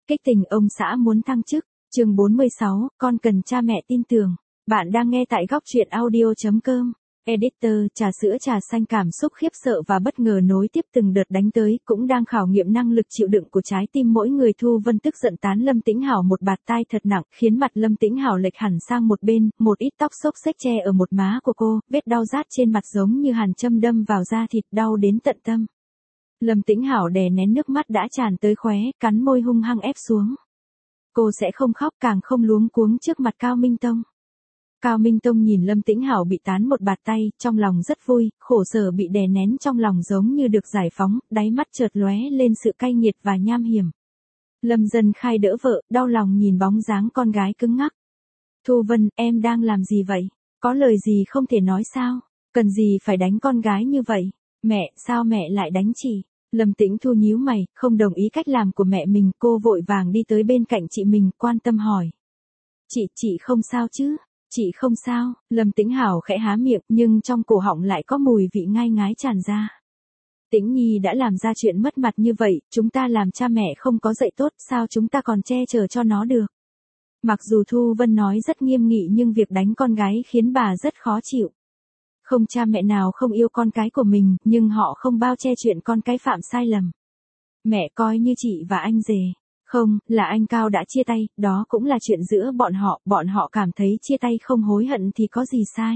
Kích tình ông xã muốn thăng chức, chương 46, con cần cha mẹ tin tưởng. Bạn đang nghe tại góc truyện audio.com. Editor, trà sữa trà xanh cảm xúc khiếp sợ và bất ngờ nối tiếp từng đợt đánh tới, cũng đang khảo nghiệm năng lực chịu đựng của trái tim mỗi người. Thu Vân tức giận tán Lâm Tĩnh Hảo một bạt tai thật nặng, khiến mặt Lâm Tĩnh Hảo lệch hẳn sang một bên, một ít tóc xốc xếch che ở một má của cô, vết đau rát trên mặt giống như hàn châm đâm vào da thịt, đau đến tận tâm. Lâm Tĩnh Hảo đè nén nước mắt đã tràn tới khóe, cắn môi hung hăng ép xuống. Cô sẽ không khóc, càng không luống cuống trước mặt Cao Minh Tông. Cao Minh Tông nhìn Lâm Tĩnh Hảo bị tán một bạt tay, trong lòng rất vui, khổ sở bị đè nén trong lòng giống như được giải phóng, đáy mắt chợt lóe lên sự cay nghiệt và nham hiểm. Lâm Dân Khai đỡ vợ, đau lòng nhìn bóng dáng con gái cứng ngắc. Thu Vân, em đang làm gì vậy? Có lời gì không thể nói sao? Cần gì phải đánh con gái như vậy? Mẹ, sao mẹ lại đánh chị? Lâm Tĩnh Thu nhíu mày, không đồng ý cách làm của mẹ mình, cô vội vàng đi tới bên cạnh chị mình, quan tâm hỏi. Chị không sao chứ? Chị không sao, Lâm Tĩnh Hảo khẽ há miệng, nhưng trong cổ họng lại có mùi vị ngai ngái tràn ra. Tĩnh Nhi đã làm ra chuyện mất mặt như vậy, chúng ta làm cha mẹ không có dạy tốt, sao chúng ta còn che chở cho nó được? Mặc dù Thu Vân nói rất nghiêm nghị nhưng việc đánh con gái khiến bà rất khó chịu. Không cha mẹ nào không yêu con cái của mình, nhưng họ không bao che chuyện con cái phạm sai lầm. Mẹ coi như chị và anh rể. Không, là anh Cao đã chia tay, đó cũng là chuyện giữa bọn họ cảm thấy chia tay không hối hận thì có gì sai.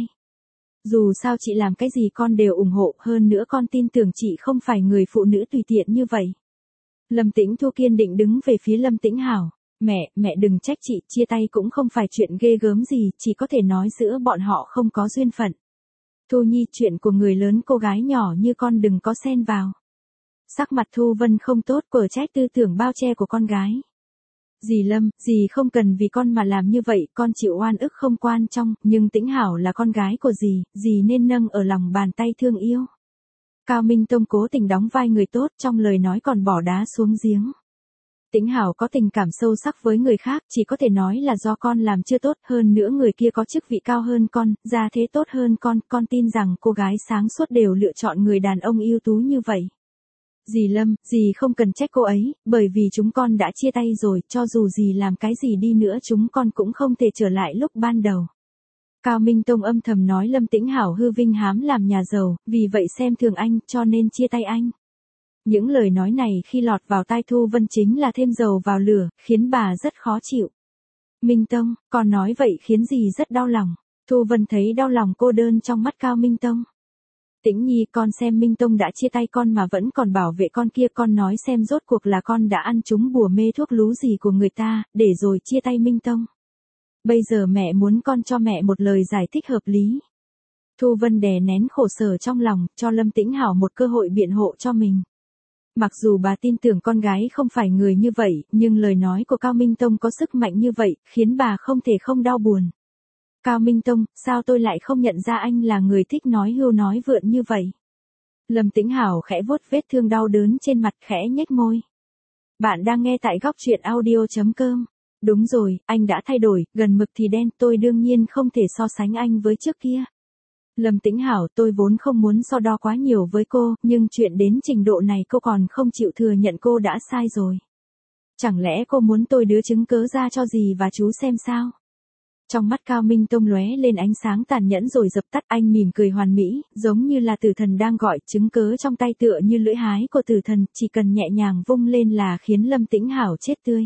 Dù sao chị làm cái gì con đều ủng hộ, hơn nữa con tin tưởng chị không phải người phụ nữ tùy tiện như vậy. Lâm Tĩnh Thu kiên định đứng về phía Lâm Tĩnh Hảo. Mẹ đừng trách chị, chia tay cũng không phải chuyện ghê gớm gì, chỉ có thể nói giữa bọn họ không có duyên phận. Thu Nhi, chuyện của người lớn, cô gái nhỏ như con đừng có xen vào. Sắc mặt Thu Vân không tốt, quở trách tư tưởng bao che của con gái. Dì Lâm, dì không cần vì con mà làm như vậy, con chịu oan ức không quan trọng, nhưng Tĩnh Hảo là con gái của dì nên nâng ở lòng bàn tay thương yêu. Cao Minh Tông cố tình đóng vai người tốt, trong lời nói còn bỏ đá xuống giếng. Tĩnh Hảo có tình cảm sâu sắc với người khác, chỉ có thể nói là do con làm chưa tốt, hơn nữa người kia có chức vị cao hơn con, gia thế tốt hơn con tin rằng cô gái sáng suốt đều lựa chọn người đàn ông ưu tú như vậy. Dì Lâm, dì không cần trách cô ấy, bởi vì chúng con đã chia tay rồi, cho dù dì làm cái gì đi nữa chúng con cũng không thể trở lại lúc ban đầu. Cao Minh Tông âm thầm nói Lâm Tĩnh Hảo hư vinh hám làm nhà giàu, vì vậy xem thường anh, cho nên chia tay anh. Những lời nói này khi lọt vào tai Thu Vân chính là thêm dầu vào lửa, khiến bà rất khó chịu. Minh Tông, con nói vậy khiến dì rất đau lòng. Thu Vân thấy đau lòng cô đơn trong mắt Cao Minh Tông. Tĩnh Nhi, con xem Minh Tông đã chia tay con mà vẫn còn bảo vệ con kia, con nói xem rốt cuộc là con đã ăn trúng bùa mê thuốc lú gì của người ta, để rồi chia tay Minh Tông. Bây giờ mẹ muốn con cho mẹ một lời giải thích hợp lý. Thu Vân đè nén khổ sở trong lòng, cho Lâm Tĩnh Hảo một cơ hội biện hộ cho mình. Mặc dù bà tin tưởng con gái không phải người như vậy, nhưng lời nói của Cao Minh Tông có sức mạnh như vậy, khiến bà không thể không đau buồn. Cao Minh Tông, sao tôi lại không nhận ra anh là người thích nói hưu nói vượn như vậy? Lâm Tĩnh Hảo khẽ vuốt vết thương đau đớn trên mặt, khẽ nhếch môi. Bạn đang nghe tại góc truyện audio.com. Đúng rồi, anh đã thay đổi, gần mực thì đen, tôi đương nhiên không thể so sánh anh với trước kia. Lâm Tĩnh Hảo, tôi vốn không muốn so đo quá nhiều với cô, nhưng chuyện đến trình độ này cô còn không chịu thừa nhận cô đã sai rồi. Chẳng lẽ cô muốn tôi đưa chứng cớ ra cho dì và chú xem sao? Trong mắt Cao Minh Tông lóe lên ánh sáng tàn nhẫn rồi dập tắt, anh mỉm cười hoàn mỹ, giống như là tử thần đang gọi, chứng cớ trong tay tựa như lưỡi hái của tử thần, chỉ cần nhẹ nhàng vung lên là khiến Lâm Tĩnh Hảo chết tươi.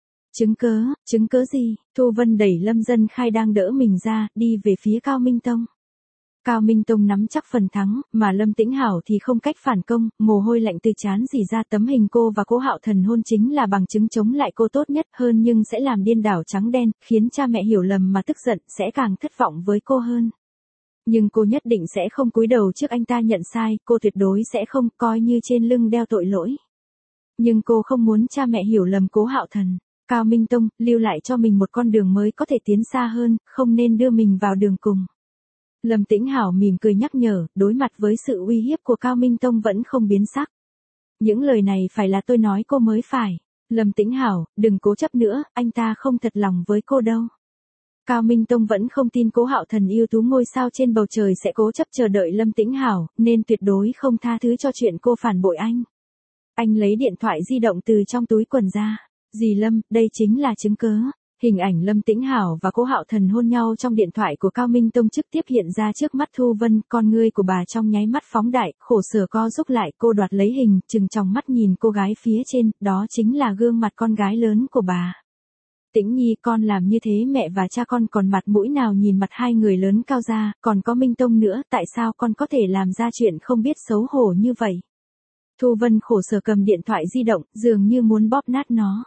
Chứng cớ gì? Thu Vân đẩy Lâm Dân Khai đang đỡ mình ra, đi về phía Cao Minh Tông. Cao Minh Tông nắm chắc phần thắng, mà Lâm Tĩnh Hảo thì không cách phản công, mồ hôi lạnh từ trán rỉ ra, tấm hình cô và Cố Hạo Thần hôn chính là bằng chứng chống lại cô tốt nhất, hơn nhưng sẽ làm điên đảo trắng đen, khiến cha mẹ hiểu lầm mà tức giận, sẽ càng thất vọng với cô hơn. Nhưng cô nhất định sẽ không cúi đầu trước anh ta nhận sai, cô tuyệt đối sẽ không, coi như trên lưng đeo tội lỗi. Nhưng cô không muốn cha mẹ hiểu lầm Cố Hạo Thần. Cao Minh Tông, lưu lại cho mình một con đường mới có thể tiến xa hơn, không nên đưa mình vào đường cùng. Lâm Tĩnh Hảo mỉm cười nhắc nhở, đối mặt với sự uy hiếp của Cao Minh Tông vẫn không biến sắc. Những lời này phải là tôi nói cô mới phải. Lâm Tĩnh Hảo, đừng cố chấp nữa, anh ta không thật lòng với cô đâu. Cao Minh Tông vẫn không tin Cố Hạo Thần yêu tú ngôi sao trên bầu trời sẽ cố chấp chờ đợi Lâm Tĩnh Hảo, nên tuyệt đối không tha thứ cho chuyện cô phản bội anh. Anh lấy điện thoại di động từ trong túi quần ra. Dì Lâm, đây chính là chứng cớ. Hình ảnh Lâm Tĩnh Hảo và Cố Hạo Thần hôn nhau trong điện thoại của Cao Minh Tông trực tiếp hiện ra trước mắt Thu Vân, con ngươi của bà trong nháy mắt phóng đại, khổ sở co rúm lại, cô đoạt lấy hình, trừng tròng mắt nhìn cô gái phía trên, đó chính là gương mặt con gái lớn của bà. Tĩnh Nhi, con làm như thế mẹ và cha con còn mặt mũi nào nhìn mặt hai người lớn cao ra, còn có Minh Tông nữa, tại sao con có thể làm ra chuyện không biết xấu hổ như vậy? Thu Vân khổ sở cầm điện thoại di động, dường như muốn bóp nát nó.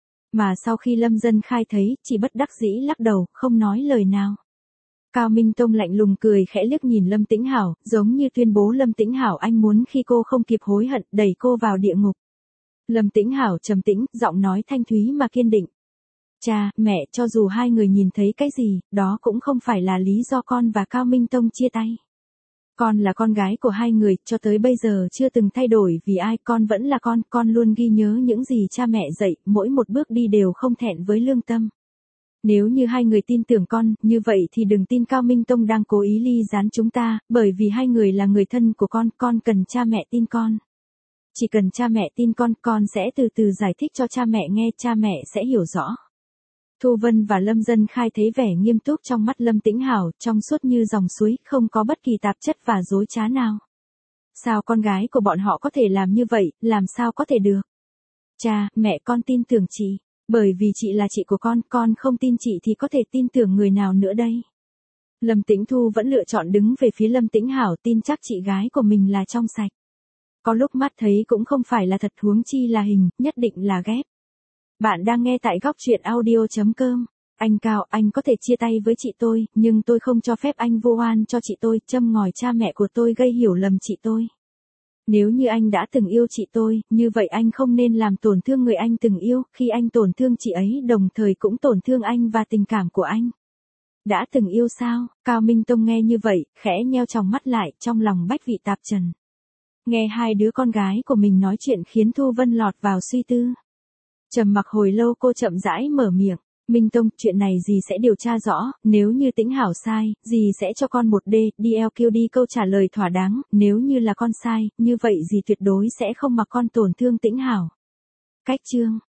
Mà sau khi Lâm Dân Khai thấy, chỉ bất đắc dĩ lắc đầu, không nói lời nào. Cao Minh Tông lạnh lùng cười khẽ liếc nhìn Lâm Tĩnh Hảo, giống như tuyên bố Lâm Tĩnh Hảo anh muốn khi cô không kịp hối hận, đẩy cô vào địa ngục. Lâm Tĩnh Hảo trầm tĩnh, giọng nói thanh thúy mà kiên định. Cha, mẹ, cho dù hai người nhìn thấy cái gì, đó cũng không phải là lý do con và Cao Minh Tông chia tay. Con là con gái của hai người, cho tới bây giờ chưa từng thay đổi vì ai, con vẫn là con luôn ghi nhớ những gì cha mẹ dạy, mỗi một bước đi đều không thẹn với lương tâm. Nếu như hai người tin tưởng con, như vậy thì đừng tin Cao Minh Tông đang cố ý ly gián chúng ta, bởi vì hai người là người thân của con cần cha mẹ tin con. Chỉ cần cha mẹ tin con sẽ từ từ giải thích cho cha mẹ nghe, cha mẹ sẽ hiểu rõ. Thu Vân và Lâm Dân Khai thấy vẻ nghiêm túc trong mắt Lâm Tĩnh Hảo, trong suốt như dòng suối, không có bất kỳ tạp chất và dối trá nào. Sao con gái của bọn họ có thể làm như vậy, làm sao có thể được? Cha, mẹ, con tin tưởng chị, bởi vì chị là chị của con không tin chị thì có thể tin tưởng người nào nữa đây? Lâm Tĩnh Thu vẫn lựa chọn đứng về phía Lâm Tĩnh Hảo, tin chắc chị gái của mình là trong sạch. Có lúc mắt thấy cũng không phải là thật, huống chi là hình, nhất định là ghép. Bạn đang nghe tại góc truyện audio.com. Anh Cao, anh có thể chia tay với chị tôi, nhưng tôi không cho phép anh vu oan cho chị tôi, châm ngòi cha mẹ của tôi gây hiểu lầm chị tôi. Nếu như anh đã từng yêu chị tôi, như vậy anh không nên làm tổn thương người anh từng yêu, khi anh tổn thương chị ấy đồng thời cũng tổn thương anh và tình cảm của anh. Đã từng yêu sao? Cao Minh Tông nghe như vậy, khẽ nheo tròng mắt lại, trong lòng bách vị tạp trần. Nghe hai đứa con gái của mình nói chuyện khiến Thu Vân lọt vào suy tư. Trầm mặc hồi lâu cô chậm rãi mở miệng. Minh Tông, chuyện này dì sẽ điều tra rõ, nếu như Tĩnh Hảo sai, dì sẽ cho con một DLQ đi câu trả lời thỏa đáng, nếu như là con sai, như vậy dì tuyệt đối sẽ không mặc con tổn thương Tĩnh Hảo. Cách chương